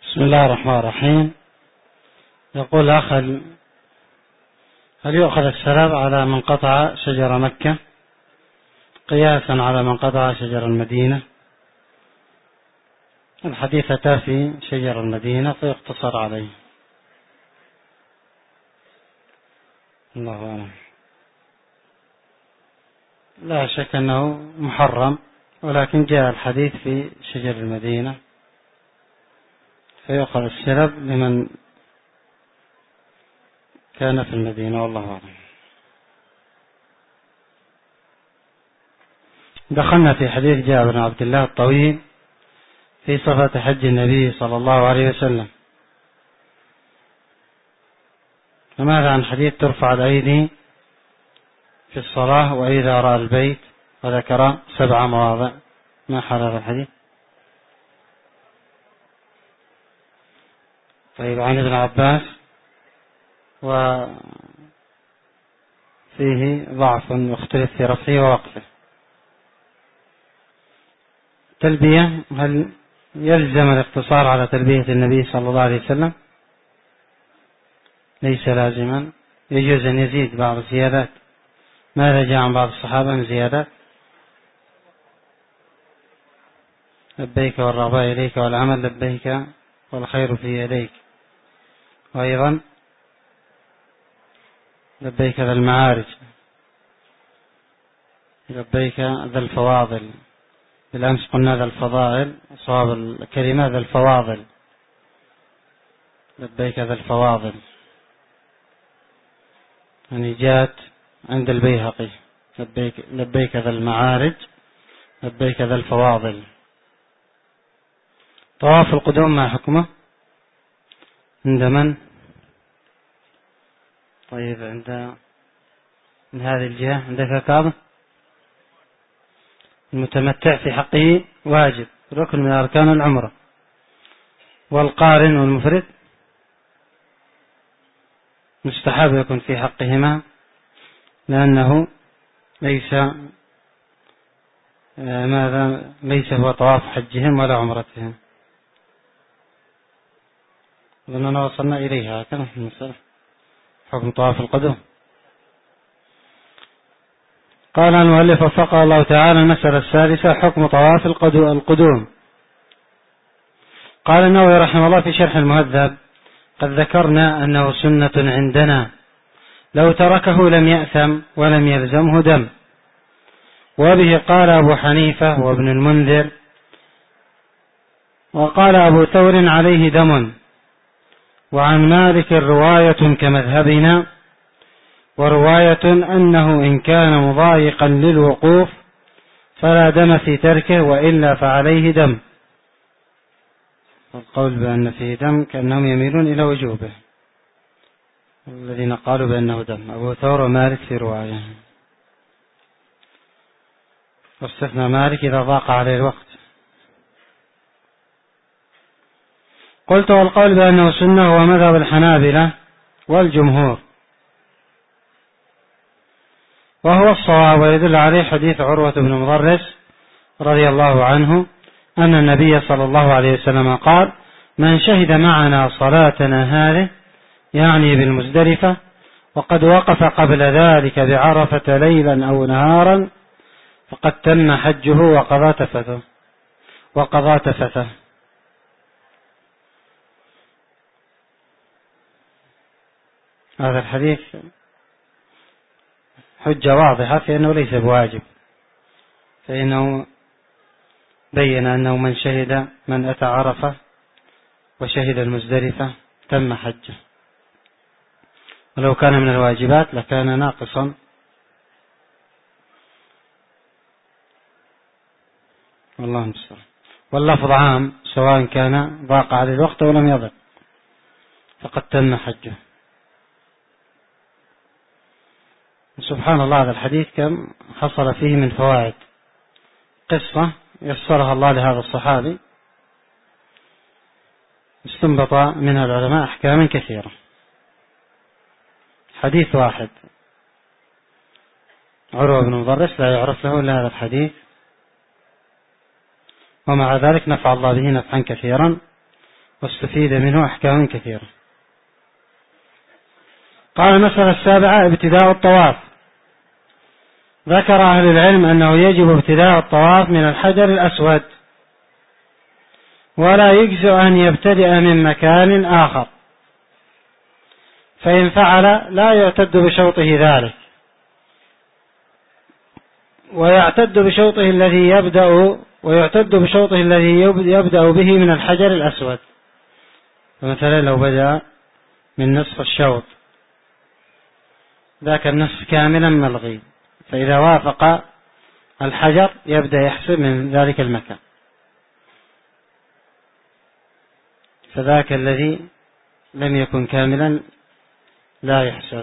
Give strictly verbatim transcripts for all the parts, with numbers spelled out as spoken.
بسم الله الرحمن الرحيم. يقول أخ: هل يؤخذ السلب على من قطع شجر مكة قياسا على من قطع شجر المدينة؟ الحديث أتى في شجر المدينة فيقتصر عليه. الله أعلم. لا شك أنه محرم، ولكن جاء الحديث في شجر المدينة فيؤخذ السلب لمن كان في المدينة، والله أعلم. دخلنا في حديث جابر بن عبد الله الطويل في صفة حج النبي صلى الله عليه وسلم. فماذا عن حديث ترفع الأيدي في الصلاة وإذا رأى البيت، وذكر سبع مواضع؟ ما حال هذا الحديث؟ طيب، عن ابن عباس وفيه ضعف يختلف في رفعه ووقفه. تلبية، هل يلزم الاقتصار على تلبية النبي صلى الله عليه وسلم؟ ليس لازما، يجوز أن يزيد بعض الزيادات. ماذا جاء عن بعض الصحابة من زيادات؟ لبيك والرغباء إليك والعمل لبيك والخير في يديك، وأيضا لبيك ذا المعارج، لبيك ذا الفواضل. بالأمس قلنا ذا الفضائل، صواب الكلمة ذا الفواضل، لبيك ذا الفواضل. يعني جاءت عند البيهقي لبيك, لبيك ذا المعارج، لبيك ذا الفواضل. طواف القدوم ما حكمه عند من؟ طيب، عند من هذه الجهة عندك كعبة. المتمتع في حقه واجب، ركن من أركان العمرة. والقارن والمفرد مستحب يكون في حقهما، لأنه ليس ماذا ليس هو طواف حجهم ولا عمرتهم. لأننا وصلنا إليها كما في المسألة حكم طواف القدوم. قال المؤلف وفقه الله تعالى: المسألة السادسة: حكم طواف القدوم. قال النووي رحمه الله في شرح المهذب: قد ذكرنا أنه سنة عندنا، لو تركه لم يأثم ولم يلزمه دم. وبه قال أبو حنيفة وابن المنذر، وقال أبو ثور عليه دم. وعن مالك رواية كمذهبنا، ورواية أنه إن كان مضايقا للوقوف فلا دم في تركه، وإلا فعليه دم. القول بأن فيه دم كأنهم يميلون إلى وجوبه، الذين قالوا بأنه دم أبو ثور ومالك في رواية، واستثنى مالك إذا ضاق عليه الوقت. قلت: والقول بأنه سنة هو مذهب الحنابلة والجمهور، وهو الصواب، ويدل عليه حديث عروة بن مضرس رضي الله عنه أن النبي صلى الله عليه وسلم قال: من شهد معنا صلاتنا هذه، يعني بالمزدلفة، وقد وقف قبل ذلك بعرفة ليلا أو نهارا، فقد تم حجه وقضى تفته وقضى تفته. هذا الحديث حجة واضحة في أنه ليس بواجب، فإنه بين أنه من شهد من أتى عرفة وشهد المزدلفة تم حجه، ولو كان من الواجبات لكان ناقصا. والله المستعان. واللفظ عام، سواء كان ضاق عليه الوقت ولم يضق، فقد تم حجه. سبحان الله، هذا الحديث كم حصل فيه من فوائد. قصة يسرها الله لهذا الصحابي، استنبط منها العلماء أحكاما كثيرة. حديث واحد، عروة بن مضرس لا يعرف له إلا هذا الحديث، ومع ذلك نفع الله به نفعا كثيرا، واستفيد منه أحكام كثيرة. قال المسألة السابعة ابتداء الطواف. ذكر أهل العلم أنه يجب ابتداء الطواف من الحجر الأسود، ولا يجزئ أن يبتدئ من مكان آخر، فإن فعل لا يعتد بشوطه ذلك، ويعتد بشوطه الذي يبدأ ويعتد بشوطه الذي يبدأ به من الحجر الأسود. فمثلا لو بدأ من نصف الشوط ذاك النصف كاملا ملغي، فإذا وافق الحجر يبدأ يحسب من ذلك المكان، فذاك الذي لم يكن كاملا لا يحسب.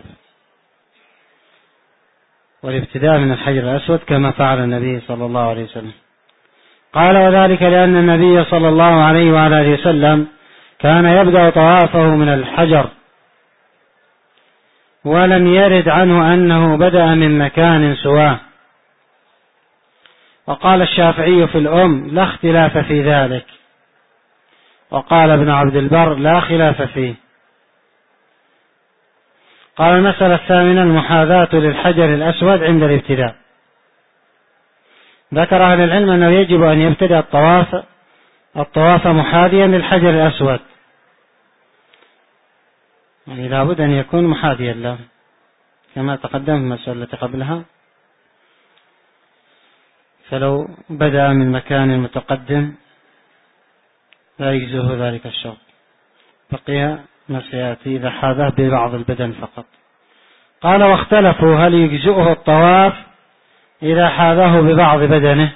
والابتداء من الحجر الأسود كما فعل النبي صلى الله عليه وسلم. قال وذلك لأن النبي صلى الله عليه وعلى آله وسلم كان يبدأ طوافه من الحجر، ولم يرد عنه أنه بدأ من مكان سواه. وقال الشافعي في الأم لا اختلاف في ذلك، وقال ابن عبد البر لا خلاف فيه. قال المسألة الثامنة المحاذاة للحجر الأسود عند الابتداء. ذكر أهل العلم أنه يجب أن يبتدأ الطواف الطواف محاذيا للحجر الأسود، يعني لابد أن يكون محاذيا له كما تقدم في المسألة التي قبلها. فلو بدأ من مكان متقدم لا يجزه ذلك الشوط، بقي ما سيأتي إذا حاذه ببعض البدن فقط. قال واختلفوا هل يجزئه الطواف إذا حاذه ببعض بدنه،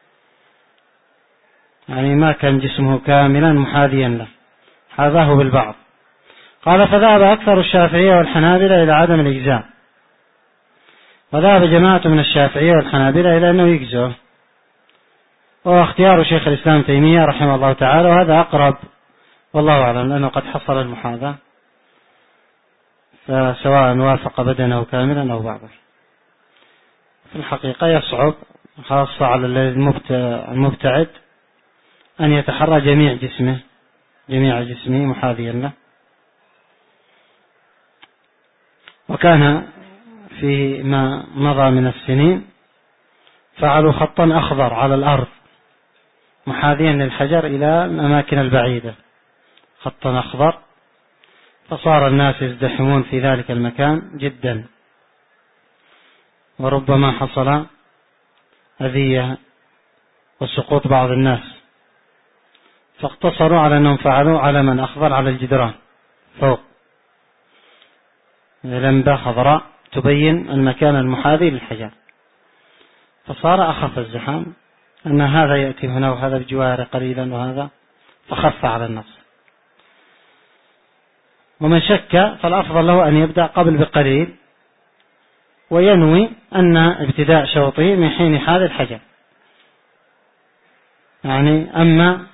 يعني ما كان جسمه كاملا محاذيا له، حاذاه بالبعض. قال فذهب أكثر الشافعية والحنابلة إلى عدم الإجزاء، وذهب جماعة من الشافعية والحنابلة إلى أنه يجزئه، وهو اختيار شيخ الإسلام تيمية رحمه الله تعالى، وهذا أقرب والله أعلم لأنه قد حصل المحاذاة، فسواء وافق بدنه كاملا أو بعضه. في الحقيقة يصعب خاصة على المبتعد أن يتحرى جميع جسمه جميع جسمه محاذيا له. وكان في ما مضى من السنين فعلوا خطا أخضر على الأرض محاذيا للحجر إلى الأماكن البعيدة، خطا أخضر، فصار الناس يزدحمون في ذلك المكان جدا، وربما حصل أذية وسقوط بعض الناس، فاقتصروا على أنهم فعلوا علما أخضر على الجدران فوق، لمبة خضراء تبين المكان المحاذي للحجر، فصار أخف الزحام، أن هذا يأتي هنا وهذا بجواره قليلا وهذا، فخف على النفس. ومن شك فالأفضل له أن يبدأ قبل بقليل وينوي أن ابتداء شوطه من حين حال الحجر، يعني أما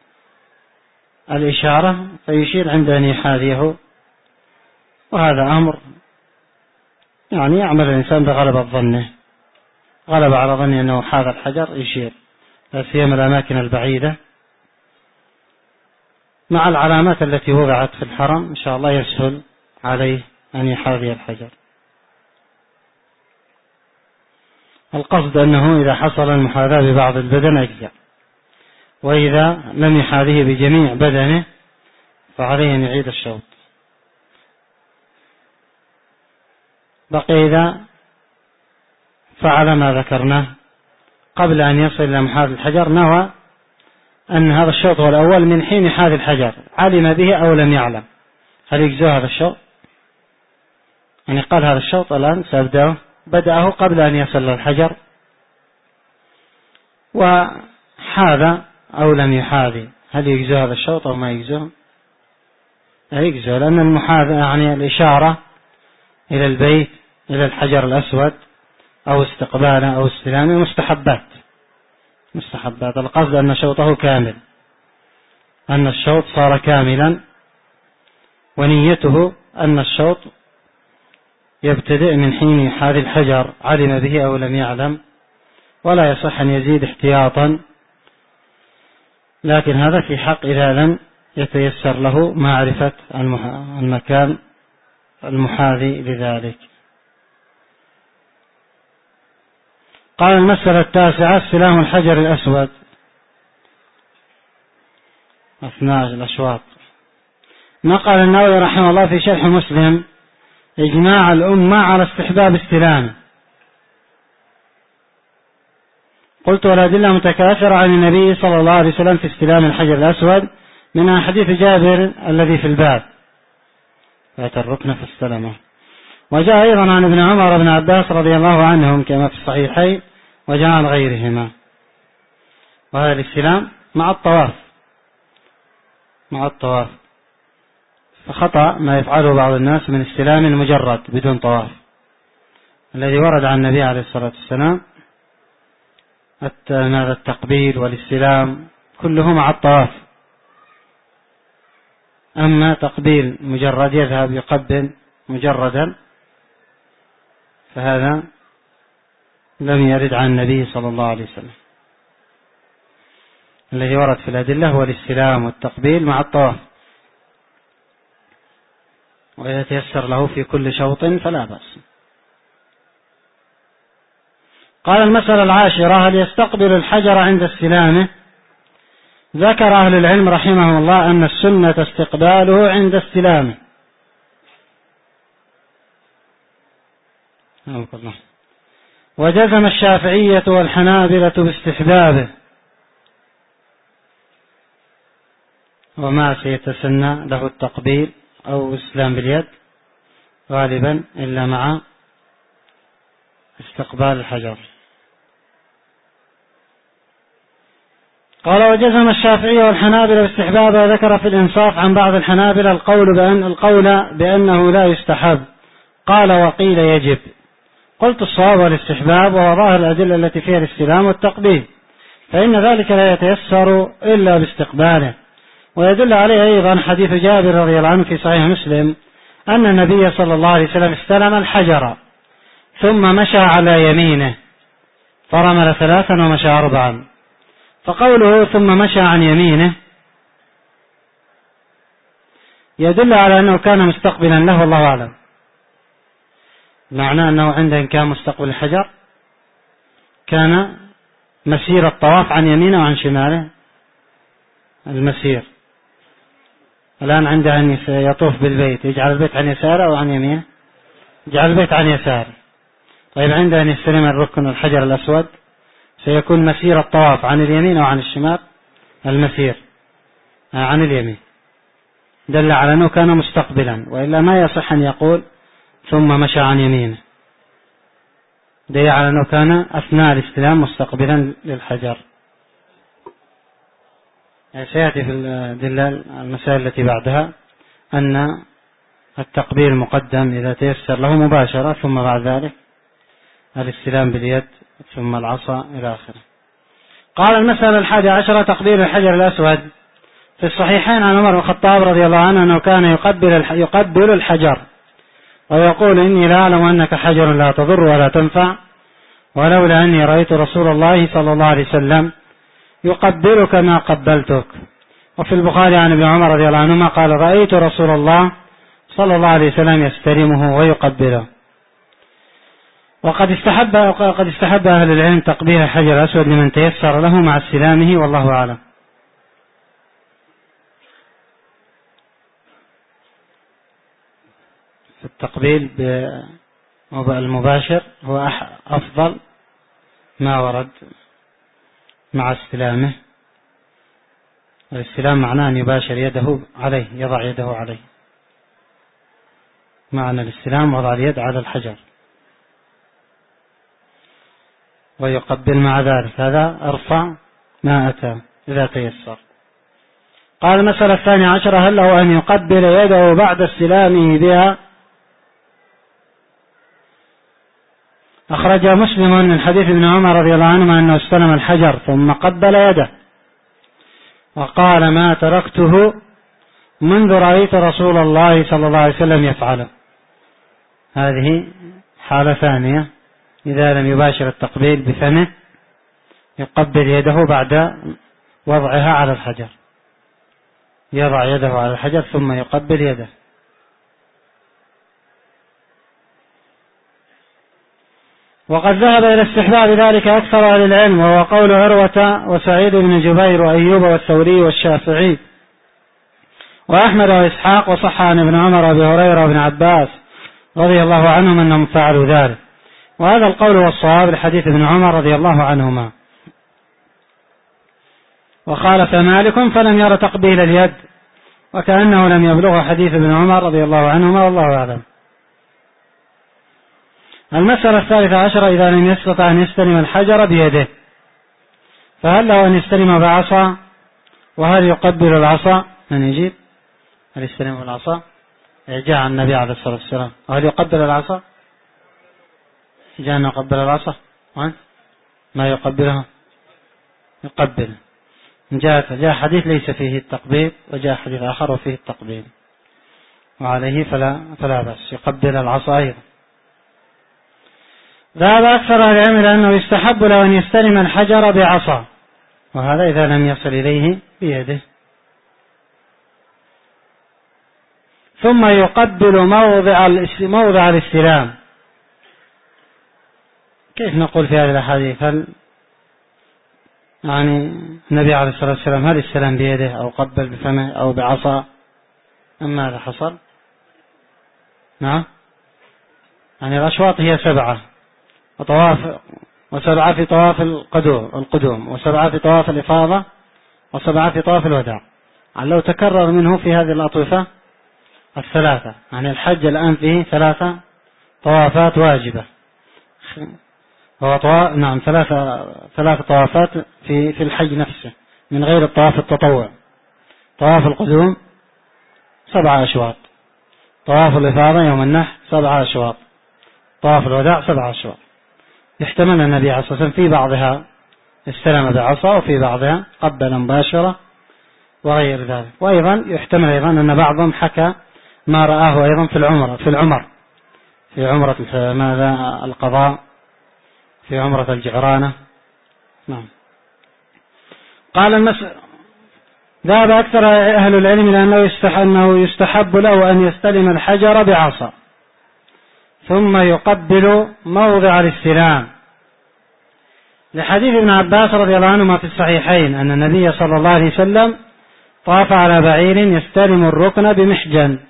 الإشارة فيشير عند أن يحاذيه، وهذا أمر يعني يعمل الإنسان بغلبة ظنه، غلب على ظنه أنه حاذ الحجر يشير، لا سيما الأماكن البعيدة مع العلامات التي وضعت في الحرم إن شاء الله يسهل عليه أن يحاذي الحجر. القصد أنه إذا حصل المحاذاة ببعض البدن أجزاء، وإذا لم يحاذيه بجميع بدنه فعليه أن يعيد الشوط. بقي إذا فعل ما ذكرناه قبل أن يصل إلى محاذ الحجر، نوى أن هذا الشوط هو الأول من حين حاذ الحجر، علم به أو لم يعلم، هل يجزئ هذا الشوط؟ يعني قال هذا الشوط الآن سأبدأه، بدأه قبل أن يصل للحجر، وحاذ أو لم يحاذي، هل يجزئ هذا الشوط أو ما يجزئ؟ لا يجزئ، لأن المحاذ يعني الإشارة إلى البيت إلى الحجر الأسود أو استقباله أو استلامه مستحبات مستحبات القصد أن شوطه كامل، أن الشوط صار كاملا، ونيته أن الشوط يبتدئ من حين يحاذي الحجر، علم به أو لم يعلم، ولا يصح أن يزيد احتياطا، لكن هذا في حق إذا لم يتيسر له معرفة المكان المحاذي لذلك. قال المسألة التاسعة استلام الحجر الأسود أثناء الأشواط. نقل النووي رحمه الله في شرح مسلم إجماع الأمة على استحباب استلامه. قلت والأدلة متكاثرة عن النبي صلى الله عليه وسلم في استلام الحجر الأسود، منها حديث جابر الذي في الباب فأتى الركن فاستلمه. وجاء أيضا عن ابن عمر بن عباس رضي الله عنهم كما في الصحيحين، وجاء عن غيرهما. وهذا الاستلام مع الطواف مع الطواف فخطأ ما يفعله بعض الناس من استلام المجرد بدون طواف. الذي ورد عن النبي عليه الصلاة والسلام هذا التقبيل والاستلام كله مع الطواف. أما تقبيل مجرد يذهب يقبل مجردا فهذا لم يرد عن النبي صلى الله عليه وسلم. الذي ورد في الأدلة هو الاستلام والتقبيل مع الطواف، وإذا تيسر له في كل شوط فلا بأس. قال المسألة العاشرة هل يستقبل الحجر عند استلامه؟ ذكر أهل العلم رحمهم الله أن السنة استقباله عند استلامه. وجزم الشافعية والحنابلة باستحبابه، وما سيتسنى له التقبيل أو استلام باليد غالبا إلا مع استقبال الحجر. قال وجزم الشافعي والحنابلة باستحبابه. ذكر في الإنصاف عن بعض الحنابلة القول بأن القول بأنه لا يستحب، قال وقيل يجب. قلت الصواب والاستحباب، وهو ظاهر الأدلة التي فيها الاستلام والتقبيل، فإن ذلك لا يتيسر إلا باستقباله. ويدل عليه أيضا حديث جابر رضي الله عنه في صحيح مسلم أن النبي صلى الله عليه وسلم استلم الحجر ثم مشى على يمينه فرمل ثلاثا ومشى أربعا. فقوله ثم مشى عن يمينه يدل على أنه كان مستقبلا له، والله أعلم. معناه أنه عندما كان مستقبل الحجر كان مسير الطواف عن يمينه وعن شماله المسير. الآن عنده أن يطوف بالبيت يجعل البيت عن يساره أو عن يمينه؟ يجعل البيت عن يساره. طيب عنده أن يستلم الركن الحجر الأسود سيكون مسير الطواف عن اليمين أو عن الشمال؟ المسير عن اليمين، دل على أنه كان مستقبلا، وإلا ما يصح أن يقول ثم مشى عن يمينه، دل على أنه كان أثناء الاستلام مستقبلا للحجر. سيأتي في الدلال المسائل التي بعدها أن التقبيل مقدم إذا تيسر له مباشرة، ثم بعد ذلك الاستلام باليد ثم العصا إلى آخره. قال المسألة الحادية عشرة تقبيل الحجر الأسود. في الصحيحين عن عمر بن الخطاب رضي الله عنه أنه كان يقبل يقبل الحجر ويقول إني لا أعلم أنك حجر لا تضر ولا تنفع، ولولا أني رأيت رسول الله صلى الله عليه وسلم يقبلك ما قبلتك. وفي البخاري عن ابن عمر رضي الله عنهما قال رأيت رسول الله صلى الله عليه وسلم يستلمه ويقبله. وقد استحب قد استحب أهل العلم تقبيل الحجر الأسود لمن تيسر له مع استلامه، والله أعلم. في التقبيل المباشر هو أفضل ما ورد مع استلامه. الاستلام معناه أن يباشر يده عليه، يضع يده عليه. معنى الاستلام وضع اليد على الحجر ويقبل مع ذلك، هذا أرفع ما أتى إذا تيسر. قال المسألة الثانية عشرة هل له أن يقبل يده بعد استلامه بها؟ أخرج مسلم من حديث ابن عمر رضي الله عنهما أنه استلم الحجر ثم قبل يده وقال ما تركته منذ رأيت رسول الله صلى الله عليه وسلم يفعله. هذه حالة ثانية، إذا لم يباشر التقبيل بفمه يقبل يده بعد وضعها على الحجر. يضع يده على الحجر ثم يقبل يده. وقد ذهب إلى استحباب ذلك أكثر أهل العلم، وهو قول عروة وسعيد بن جبير وأيوب والثوري والشافعي وأحمد وإسحاق، وصح عن ابن عمر وأبي هريرة وابن عباس رضي الله عنهم أنهم فعلوا ذلك، وهذا القول والصواب لحديث ابن عمر رضي الله عنهما. وخالف مالك فلم ير تقبيل اليد، وكأنه لم يبلغ حديث ابن عمر رضي الله عنهما، والله أعلم. المسألة الثالثة عشرة: إذا لم يستطع أن يستلم الحجر بيده فهل له أن يستلم بعصا؟ وهل يقبل العصا؟ من يجيب؟ هل يستلم العصا؟ جاء عن النبي عليه الصلاة والسلام. وهل يقبل العصا؟ جاء أن يقبل العصا، ما يقبلها يقبل. جاء جاء حديث ليس فيه التقبيل، وجاء حديث آخر وفيه التقبيل، وعليه فلا فلا بأس يقبل العصا أيضا. ذهب أكثر العلم لأنه يستحب له أن يستلم الحجر بعصا، وهذا إذا لم يصل إليه بيده، ثم يقبل موضع موضع الاستلام. كيف نقول في هذه الأحاديث؟ هل يعني النبي عليه الصلاة والسلام هل استلم بيده أو قبل بفمه أو بعصا أم ماذا حصل؟ نعم، يعني الأشواط هي سبعة، وطواف وسبعة في طواف القدوم القدوم وسبعة في طواف الإفاضة، وسبعة في طواف الوداع. يعني لو تكرر منه في هذه الأطوفة الثلاثة، يعني الحج الآن فيه ثلاثة طوافات واجبة، هو طواف نعم ثلاثة ثلاثة طوافات في في الحج نفسه من غير الطواف التطوع. طواف القدوم سبعة أشواط، طواف الإفاضة يوم النحر سبعة أشواط، طواف الوداع سبعة أشواط. يحتمل النبي عليه الصلاة والسلام في بعضها استلم بعصا، وفي بعضها قبل مباشرة وغير ذلك. وأيضا يحتمل أيضا أن بعضهم حكى ما رآه أيضا في العمرة في العمر في عمرة ماذا القضاء في عمرة الجعرانة. نعم. قال المسألة: ذهب أكثر أهل العلم لأنه أنه يستحب له أن يستلم الحجر بعصا ثم يقبل موضع الاستلام، لحديث ابن عباس رضي الله عنهما في الصحيحين أن النبي صلى الله عليه وسلم طاف على بعير يستلم الركن بمحجن.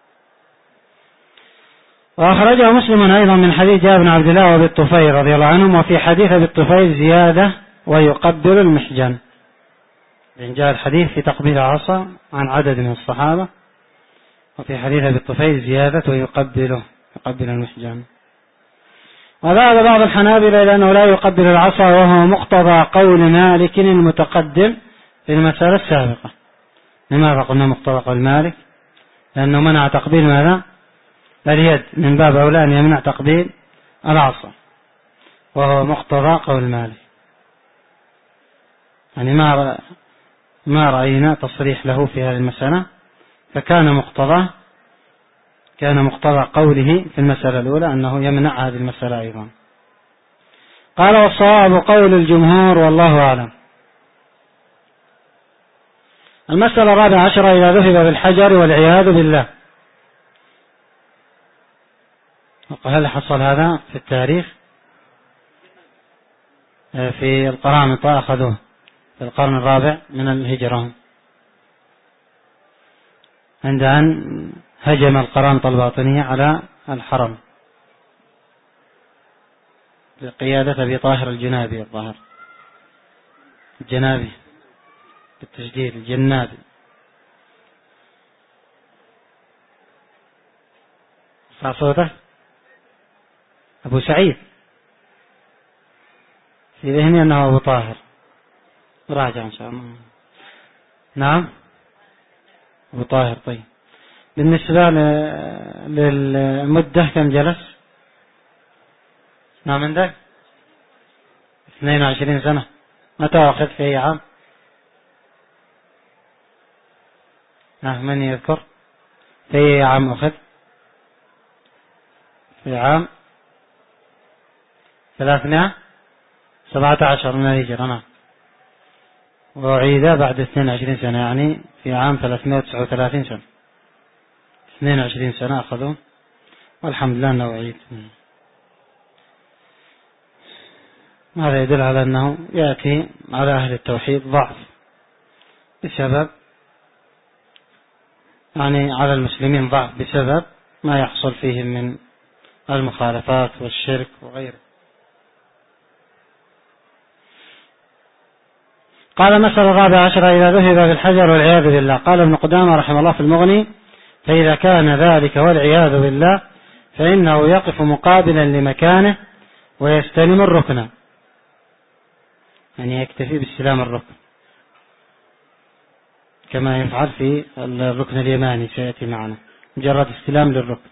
وأخرجه مسلم أيضا من حديث جابر بن عبد الله وابي الطفيل رضي الله عنهم، وفي حديث ابي الطفيل زيادة ويقبل المحجن، لأن جاء الحديث في تقبيل العصا عن عدد من الصحابة، وفي حديث ابي الطفيل زيادة ويقبله يقبل المحجن. وذهب بعض الحنابلة إلى أنه لا يقبل العصا، وهو مقتضى قول مالك المتقدم في المسألة السابقة. لماذا قلنا مقتضى قول مالك؟ لأنه منع تقبيل ماذا؟ اليد، من باب أولى أن يمنع تقبيل العصا، وهو مقتضى قول مالك. يعني ما ما رأينا تصريح له في هذه المسألة، فكان مقتضى كان مقتضى قوله في المسألة الأولى أنه يمنع هذه المسألة أيضا. قال: والصواب قول الجمهور والله أعلم. المسألة الرابعة عشرة: إذا ذهب بالحجر والعياذ بالله. هل حصل هذا في التاريخ؟ في القرامطة أخذوه في القرن الرابع من الهجرة، عند أن هجم القرامطة الباطنية على الحرم بقيادة أبي طاهر الجنابي الظاهر الجنابي بالتشديد الجنابي. صار صوته أبو سعيد، في ذهني أنه أبو طاهر، راجع إن شاء الله. نعم أبو طاهر. طيب، بالنسبة للمدة كم جلس؟ نعم عندك اثنين وعشرين سنة. متى أخذ في أي عام؟ نعم، من يذكر في أي عام أخذ؟ في عام ثلاثمائة سبعة عشر من الهجرة. نعم. وأعيد بعد اثنين وعشرين سنة، يعني في عام ثلاثمائة وتسعة وثلاثين سنة، اثنين وعشرين سنة أخذوا، والحمد لله أنه أعيد. هذا يدل على أنه يأتي على أهل التوحيد ضعف بسبب، يعني على المسلمين ضعف بسبب ما يحصل فيهم من المخالفات والشرك وغيره. قال مسألة الرابعة عشرة: إذا ذهب بالحجر والعياذ بالله. قال ابن قدامة رحمه الله في المغني: فإذا كان ذلك والعياذ بالله فإنه يقف مقابلا لمكانه ويستلم الركن، يعني يكتفي باستلام الركن كما يفعل في الركن اليماني سيأتي معنا، مجرد استلام للركن.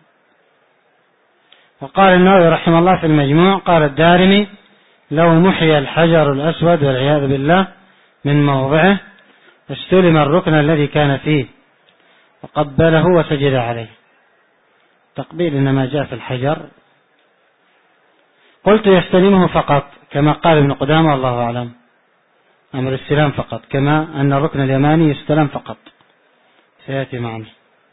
وقال النووي رحمه الله في المجموع: قال الدارمي: لو محي الحجر الأسود والعياذ بالله من موضعه استلم الركن الذي كان فيه وقبله وسجد عليه. تقبيل إنما جاء في الحجر. قلت: يستلمه فقط كما قال ابن قدامة، والله أعلم، أمر السلام فقط، كما أن الركن اليماني يستلم فقط، سيأتي معنا.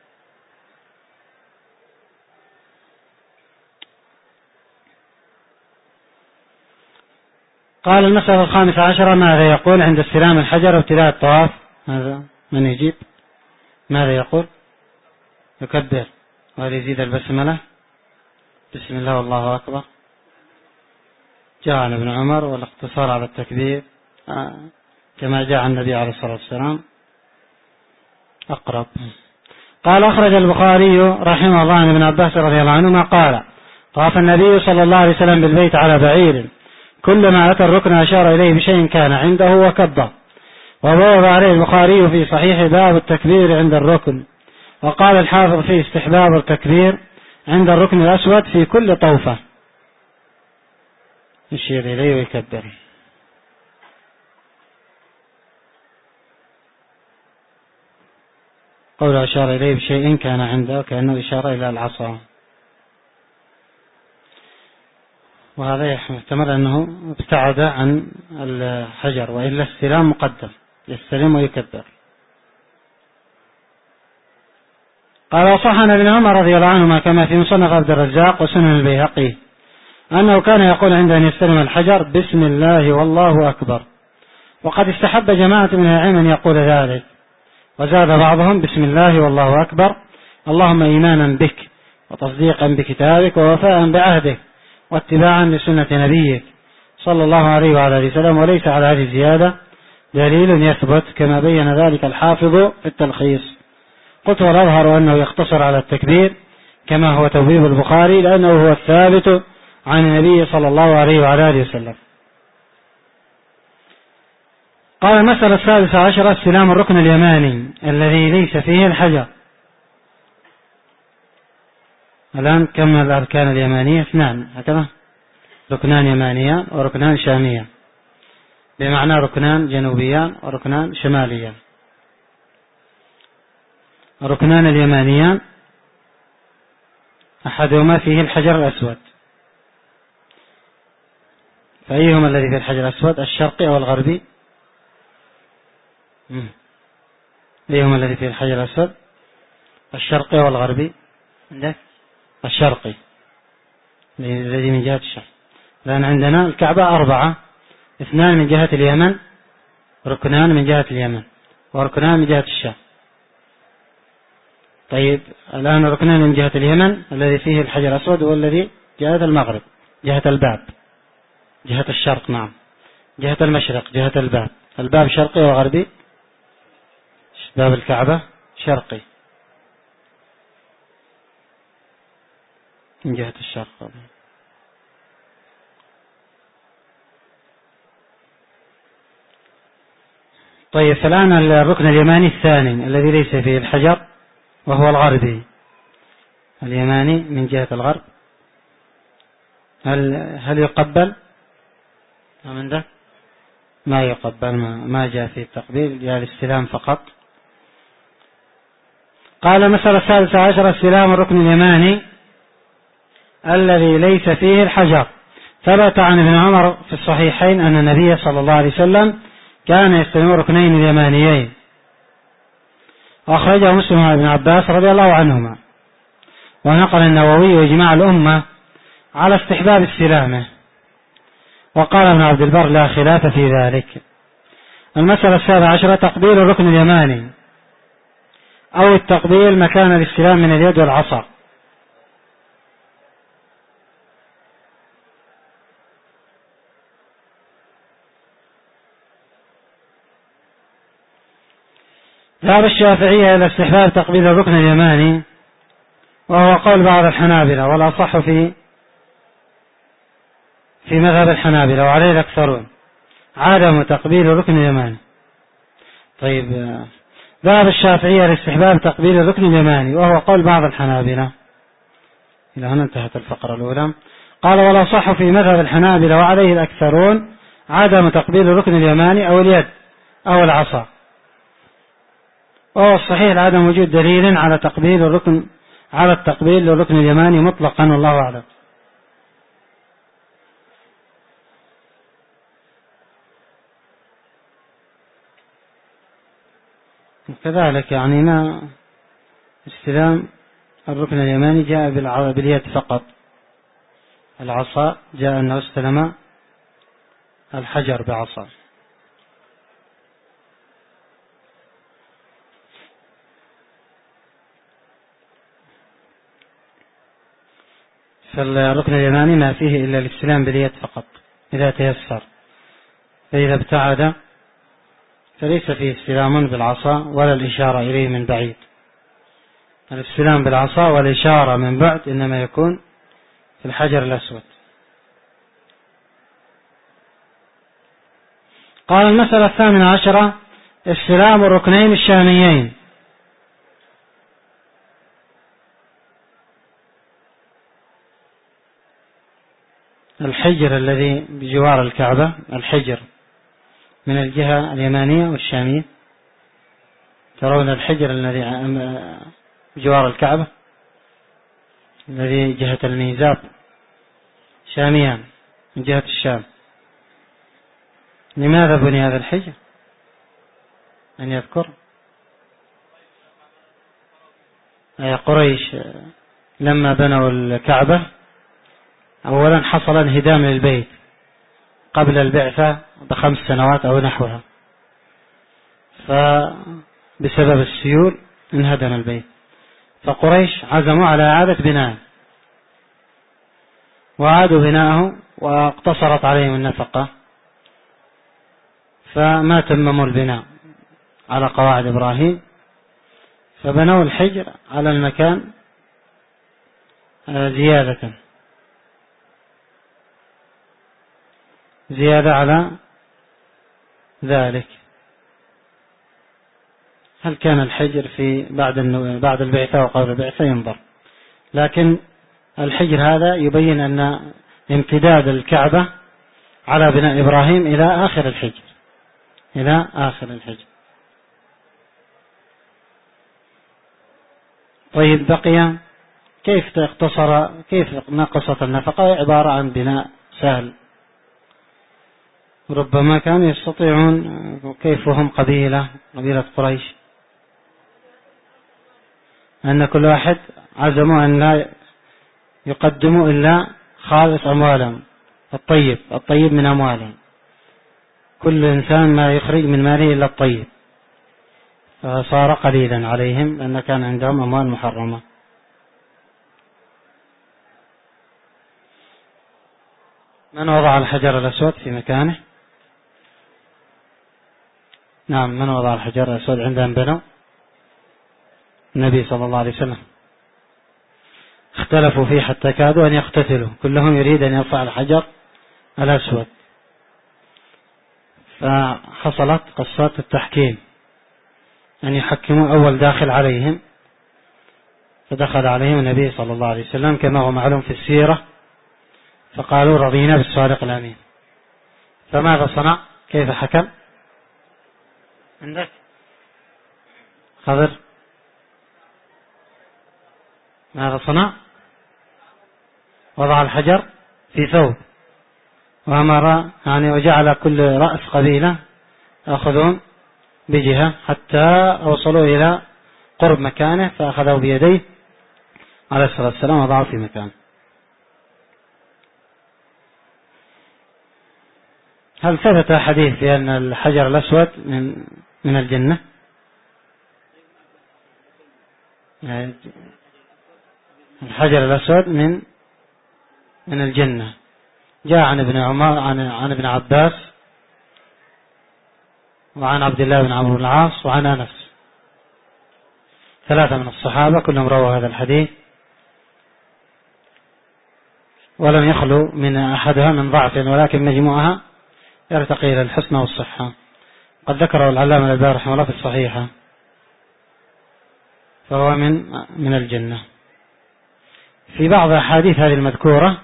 قال المسألة الخامسة عشرة: ماذا يقول عند استلام الحجر وابتداء الطواف؟ هذا من يجيب؟ ماذا يقول؟ يكبر ويزيد البسملة، بسم الله والله أكبر، جاء عن ابن عمر، والاقتصار على التكبير كما جاء عن النبي عليه الصلاة والسلام أقرب. قال: أخرج البخاري رحمه الله عن ابن عباس رضي الله عنهما قال: طاف النبي صلى الله عليه وسلم بالبيت على بعير، كلما أتى الركن أشار إليه بشيء كان عنده وكبر. وبوب عليه البخاري في صحيح باب التكبير عند الركن. وقال الحافظ في استحباب التكبير عند الركن الأسود في كل طوفة، يشير إليه ويكبر. قول أشار إليه بشيء كان عنده كأنه إشارة إلى العصا، وهذا يحتمل أنه ابتعد عن الحجر، وإلا استلام مقدم، يستلم ويكبر. قال: وصحنا ابن عمر رضي الله عنهما كما في مصنف عبد الرزاق وسنن البيهقي أنه كان يقول عند أن يستلم الحجر: بسم الله والله أكبر. وقد استحب جماعة من العلم أن يقول ذلك، وزاد بعضهم: بسم الله والله أكبر، اللهم إيمانا بك وتصديقا بكتابك ووفاء بعهدك واتباعا لسنة نبيك صلى الله عليه وعلى آله وسلم. وليس على هذه الزيادة دليل يثبت كما بين ذلك الحافظ في التلخيص. قلت: والأظهر أنه يقتصر على التكبير كما هو توبيب البخاري، لأنه هو الثابت عن النبي صلى الله عليه وعلى آله وسلم. قال: المسألة السادسة عشرة: استلام الركن اليماني الذي ليس فيه الحجر. الآن كم الأركان اليمانية؟ اثنان، هكذا، ركنان يمانيان وركنان شاميان، بمعنى ركنان جنوبيان وركنان شماليان. الركنان اليمانيان أحدهما فيه الحجر الأسود، فأيهما الذي فيه الحجر الأسود، الشرقي أو الغربي؟ أيهما الذي فيه الحجر الأسود، الشرقي أو الغربي؟ عندك الشرقي الذي من جهة الشرق، لأن عندنا الكعبة أربعة، اثنان من جهة اليمن، ركنان من جهة اليمن، وركنان من جهة الشام. طيب الآن ركنان من جهة اليمن الذي فيه الحجر الأسود هو الذي جهة المغرب، جهة الباب، جهة الشرق، نعم، جهة المشرق، جهة الباب. الباب شرقي وغربي، باب الكعبة شرقي من جهة الشرق. طيب فالآن الركن اليماني الثاني الذي ليس فيه الحجر وهو الغربي، اليماني من جهة الغرب، هل هل يقبل؟ من ذا ما يقبل، ما, ما جاء فيه التقبيل، جاء الاستلام فقط. قال: مسألة السادسة عشر: استلام الركن اليماني الذي ليس فيه الحجر. ثبت عن ابن عمر في الصحيحين أن النبي صلى الله عليه وسلم كان يستلم ركنين اليمانيين، وأخرجه مسلم عن ابن عباس رضي الله عنهما. ونقل النووي إجماع الأمة على استحباب استلامه، وقال ابن عبد البر لا خلاف في ذلك. المسألة السابعة عشرة تقبيل الركن اليماني أو التقبيل مكان الاستلام من اليد والعصا. ذهب الشافعية إلى استحباب تقبيل الركن اليماني، وهو قول بعض الحنابلة، والأصح في في مذهب الحنابلة وعليه الأكثرون عدم تقبيل الركن اليماني. طيب، ذهب الشافعية لاستحباب تقبيل الركن اليماني، وهو قول بعض الحنابلة. إلى هنا انتهت الفقرة الأولى. قال والأصح في مذهب الحنابلة وعليه الأكثرون عدم تقبيل الركن اليماني أو اليد أو العصا، وهو الصحيح عدم وجود دليل على تقبيل الركن على التقبيل للركن اليماني مطلقا، والله أعلم. كذلك يعني ما استلام الركن اليماني جاء باليد فقط، العصا جاء أنه استلم الحجر بعصا. فالركن اليماني ما فيه إلا الاستلام باليد فقط إذا تيسر، فإذا ابتعد فليس فيه استلام بالعصا ولا الإشارة إليه من بعيد. الاستلام بالعصا والإشارة من بعد إنما يكون في الحجر الأسود. قال المسألة الثامنة عشرة استلام الركنين الشاميين. الحجر الذي بجوار الكعبة، الحجر من الجهة اليمانية والشامية، ترون الحجر الذي بجوار الكعبة الذي جهة الميزاب شاميا من جهة الشام. لماذا بني هذا الحجر؟ أن يذكر أي قريش لما بنوا الكعبة أولا حصل انهدام للبيت قبل البعثة بخمس سنوات أو نحوها، فبسبب السيول انهدم البيت، فقريش عزموا على إعادة بناءه، وعادوا بناءه واقتصرت عليهم النفقة، فما تمموا البناء على قواعد إبراهيم، فبنوا الحجر على المكان زيادة زيادة على ذلك. هل كان الحجر في بعد بعد البعثة وقبل البعثة ينظر، لكن الحجر هذا يبين أن امتداد الكعبة على بناء إبراهيم إلى آخر الحجر إلى آخر الحجر. طيب، بقي كيف اقتصر كيف نقصت النفقة؟ عبارة عن بناء سهل، ربما كانوا يستطيعون، كيف هم قبيلة قبيلة قريش، أن كل واحد عزموا أن لا يقدموا إلا خالص أموالهم، الطيب الطيب من أموالهم، كل إنسان ما يخرج من ماله إلا الطيب، فصار قليلا عليهم لأن كان عندهم أموال محرمة. من وضع الحجر الأسود في مكانه؟ نعم، من وضع الحجر الأسود عندهم بنوا؟ النبي صلى الله عليه وسلم. اختلفوا فيه حتى كادوا أن يقتتلوا، كلهم يريد أن يرفع الحجر الأسود، فحصلت قصة التحكيم أن يحكموا أول داخل عليهم، فدخل عليهم النبي صلى الله عليه وسلم كما هو معلوم في السيرة، فقالوا رضينا بالصادق الأمين. فماذا صنع؟ كيف حكم؟ عندك خضر؟ ماذا صنع؟ وضع الحجر في ثوب، وأمر يعني وجعل كل رأس قبيلة يأخذون بجهة حتى وصلوا إلى قرب مكانه فأخذوا بيديه عليه الصلاة والسلام وضعوا في مكانه. هل ثبت حديث بأن الحجر الأسود من من الجنة؟ الحجر الأسود من من الجنة. جاء عن ابن عمر عن عن ابن عباس وعن عبد الله بن عمرو بن العاص وعن أنس، ثلاثة من الصحابة كلهم رووا هذا الحديث، ولم يخلو من أحدها من ضعف، ولكن مجموعها يرتقي إلى الحسن والصحة. قد ذكره العلامة الألباني رحمه الله في الصحيحة، فهو من من الجنة. في بعض أحاديث هذه المذكورة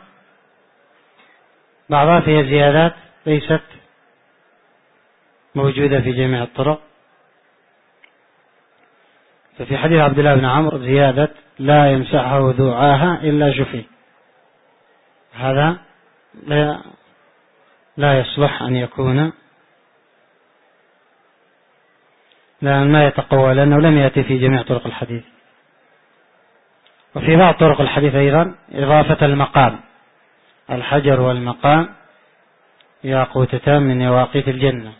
بعضها فيها زيادات ليست موجودة في جميع الطرق. ففي حديث عبد الله بن عمرو زيادة لا يمسحه ذو عاهة إلا جفي، هذا لا, لا يصلح أن يكون، لأن ما يتقوى لأنه لم يأتي في جميع طرق الحديث. وفي بعض طرق الحديث أيضا إضافة المقام، الحجر والمقام ياقوتتان من يواقيت الجنة،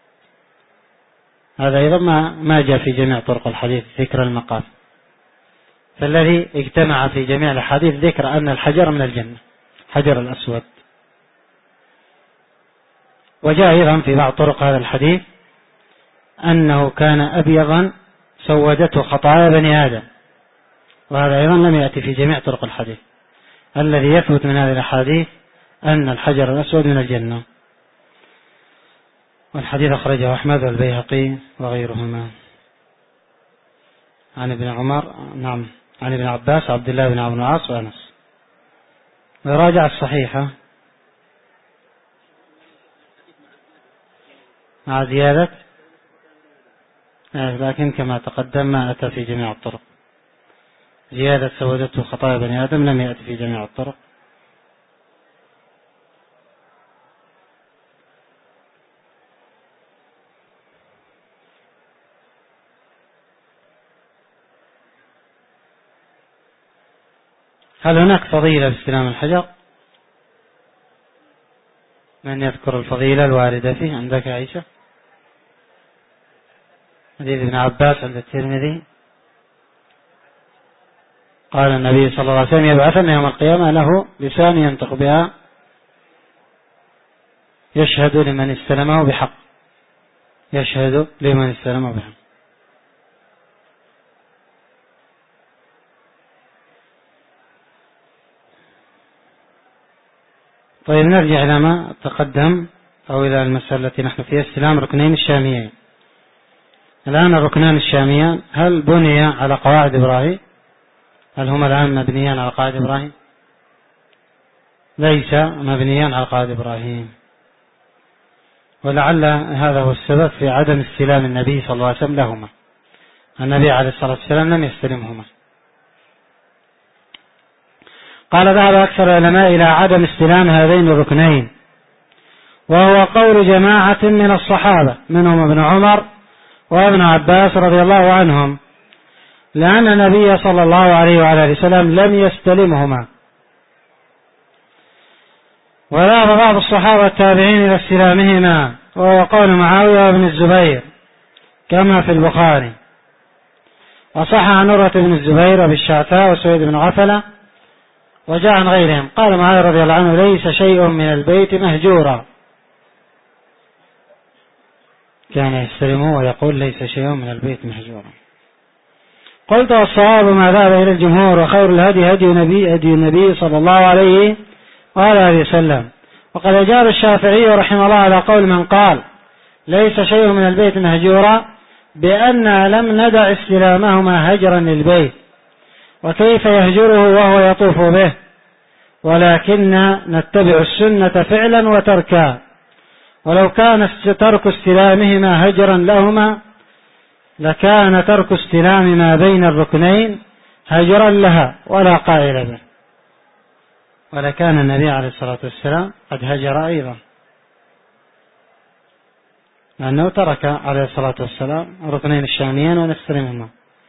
هذا أيضا ما ما جاء في جميع طرق الحديث ذكر المقام. فالذي اجتمع في جميع الحديث ذكر أن الحجر من الجنة، حجر الأسود. وجاء أيضا في بعض طرق هذا الحديث أنه كان أبيضا سودته خطايا بني آدم، وهذا أيضا لم يأتي في جميع طرق الحديث. الذي يثبت من هذه الأحاديث أن الحجر الأسود من الجنة. والحديث أخرجه أحمد والبيهقي وغيرهما عن ابن عمر، نعم، عن ابن عباس وعبد الله بن عمرو بن العاص وأنس. وراجع الصحيحة مع زيادة، لكن كما تقدم ما أتى في جميع الطرق. زيادة سودته خطايا بني آدم لم يأتي في جميع الطرق. هل هناك فضيلة باستلام الحجر؟ من يذكر الفضيلة الواردة فيه؟ عندك عائشة؟ حديث ابن عباس عند الترمذي قال النبي صلى الله عليه وسلم يبعثن يوم القيامة له لسان ينطق بها يشهد لمن استلمه بحق، يشهد لمن استلمه بحق. طيب نرجع إلى ما تقدم أو إلى المسألة التي نحن فيها، استلام ركنين الشاميين. الآن الركنان الشاميان هل بني على قواعد إبراهيم؟ هل هما الآن مبنيان على قواعد إبراهيم؟ ليس مبنيان على قواعد إبراهيم، ولعل هذا هو السبب في عدم استلام النبي صلى الله عليه وسلم لهما. النبي عليه الصلاة والسلام لم يستلمهما. قال ذهب أكثر العلماء إلى عدم استلام هذين الركنين، وهو قول جماعة من الصحابة منهم ابن عمر وابن عباس رضي الله عنهم، لأن النبي صلى الله عليه وعلى وسلم لم يستلمهما. وذهب بعض الصحابة التابعين إلى استلامهما، وهو قول معاوية وابن الزبير كما في البخاري. وصح عن عروة بن الزبير وبالشعثاء وسويد بن غفلة وجاء عن غيرهم قال معاوية رضي الله عنه ليس شيء من البيت مهجورا، كان يستلمه ويقول ليس شيء من البيت مهجورا. قلت والصواب ما ذهب إلى الجمهور، وخير الهدي هدي النبي هدي النبي صلى الله عليه وآله وسلم. وقد أجاب الشافعي رحمه الله على قول من قال ليس شيء من البيت مهجورا بأن لم ندع استلامهما هجرا للبيت، وكيف يهجره وهو يطوف به، ولكن نتبع السنة فعلا وتركا، ولو كان ترك استلامهما هجرا لهما لكان ترك استلام ما بين الركنين هجرا لها ولا قائل به، ولكان النبي عليه الصلاة والسلام قد هجر أيضا. لأنه ترك عليه الصلاة والسلام الركنين الشاميين ونستلمهما،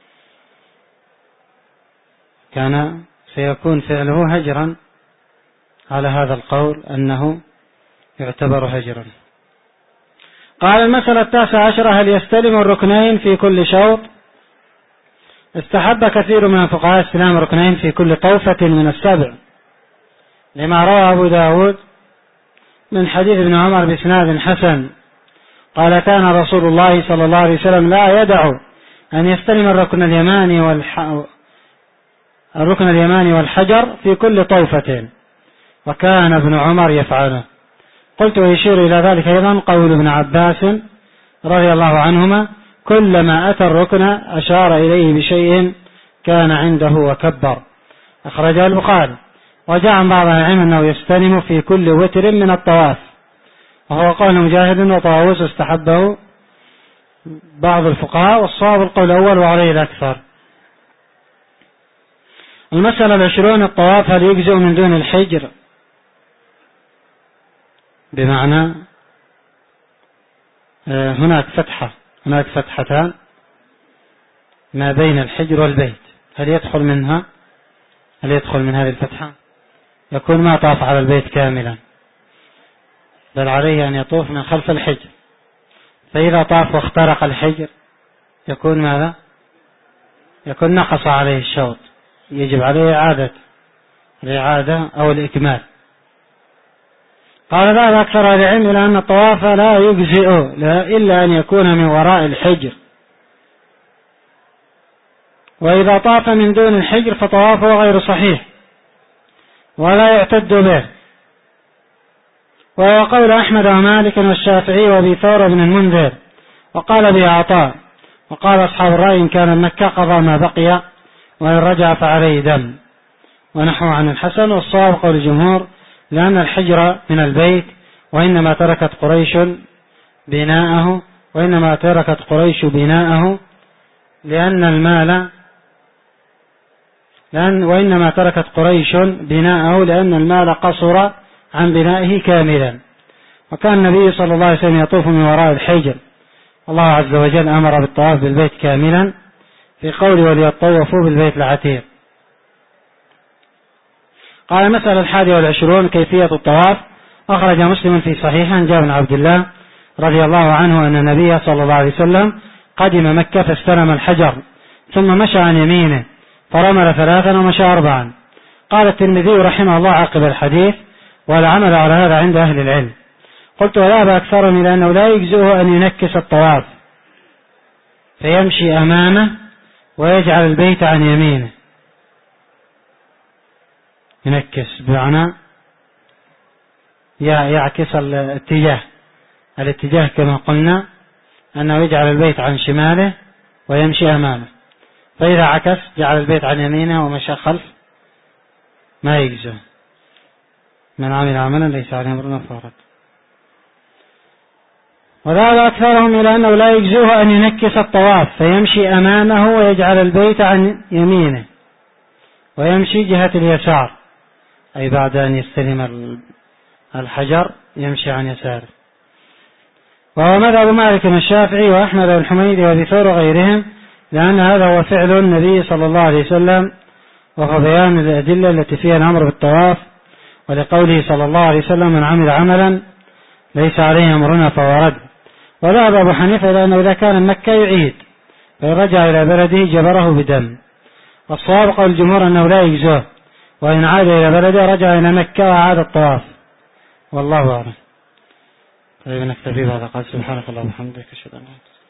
كان سيكون فعله هجرا على هذا القول أنه يعتبر هجرا. قال المسألة التاسعة عشرة: هل يستلم الركنين في كل شوط؟ استحب كثير من الفقهاء استلام الركنين في كل طوفة من السبع، لما روى أبو داود من حديث ابن عمر بإسناد حسن قال: كان رسول الله صلى الله عليه وسلم لا يدع أن يستلم الركن اليماني والح... الركن اليماني والحجر في كل طوفة، وكان ابن عمر يفعله. قلت: ويشير إلى ذلك أيضا قول ابن عباس رضي الله عنهما: كلما أتى الركن أشار إليه بشيء كان عنده وكبر. أخرجه البخاري. وجاء عن بعض العلم أنه يستلم في كل وتر من الطواف، وهو قول مجاهد وطاووس، استحبه بعض الفقهاء، والصواب القول الأول وعليه الأكثر. المسألة العشرون: الطواف هل يجزئ من دون الحجر؟ بمعنى هناك فتحة هناك فتحتان ما بين الحجر والبيت، هل يدخل منها هل يدخل من هذه الفتحة؟ يكون ما طاف على البيت كاملا، بل عليه أن يطوف من خلف الحجر، فإذا طاف واخترق الحجر يكون ماذا؟ يكون نقص عليه الشوط، يجب عليه إعادة الإعادة أو الإكمال. قال ذهب أكثر العلم إلى أن الطواف لا يجزئ إلا أن يكون من وراء الحجر، وإذا طاف من دون الحجر فطوافه غير صحيح ولا يعتد به، وهو قول أحمد ومالك والشافعي وأبي ثور بن المنذر، وقال به عطاء، وقال أصحاب الرأي إن كان مكة قضى ما بقي، وإن رجع فعليه دم، ونحو عن الحسن. والصواب قول الجمهور لأن الحجر من البيت، وإنما تركت قريش بناءه وإنما تركت قريش بناءه لأن المال لأن وإنما تركت قريش بناءه لأن المال قصر عن بنائه كاملا، وكان النبي صلى الله عليه وسلم يطوف من وراء الحجر. الله عز وجل أمر بالطواف بالبيت كاملا في قوله: وليطوفوا بالبيت العتيق. قال المسألة الحادية والعشرون: كيفية الطواف. أخرج مسلم في صحيحه عن جابر بن عبد الله رضي الله عنه أن النبي صلى الله عليه وسلم قدم مكة فاستلم الحجر ثم مشى عن يمينه فرمل ثلاثا ومشى أربعا. قال الترمذي رحمه الله عقب الحديث: والعمل على هذا عند أهل العلم. قلت: وذهب أكثرهم إلى أنه لا يجزئه أن ينكس الطواف فيمشي أمامه ويجعل البيت عن يمينه. ينكس بمعنى يعكس الاتجاه الاتجاه كما قلنا أنه يجعل البيت عن شماله ويمشي أمامه، فإذا عكس جعل البيت عن يمينه ومشى خلف ما يجزئه. من عمل عملا ليس عليه أمرنا فهو رد. وذهب أكثرهم إلى أنه لا يجزئه أن ينكس الطواف فيمشي أمامه ويجعل البيت عن يمينه ويمشي جهة اليسار، أي بعد أن يستلم الحجر يمشي عن يساره. وهو مذهب مالك والشافعي وأحمد والحميدي وأبي ثور وغيرهم، لأن هذا هو فعل النبي صلى الله عليه وسلم، وهو بيان الأدلة التي فيها الأمر بالطواف، ولقوله صلى الله عليه وسلم: من عمل عملا ليس عليه أمرنا فهو رد. وذهب أبو حنيفة إلى أنه إذا كان مكة يعيد، فإن رجع إلى بلده جبره بدم. والصواب قول الجمهور أنه لا يجزئه، وإن عاد إلى بلده رجع إلى مكة وعاد الطواف، والله أعلم. طيب نكتفي بهذا. قال: سبحانك اللهم وبحمدك أشهد أن لا إله إلا أنت.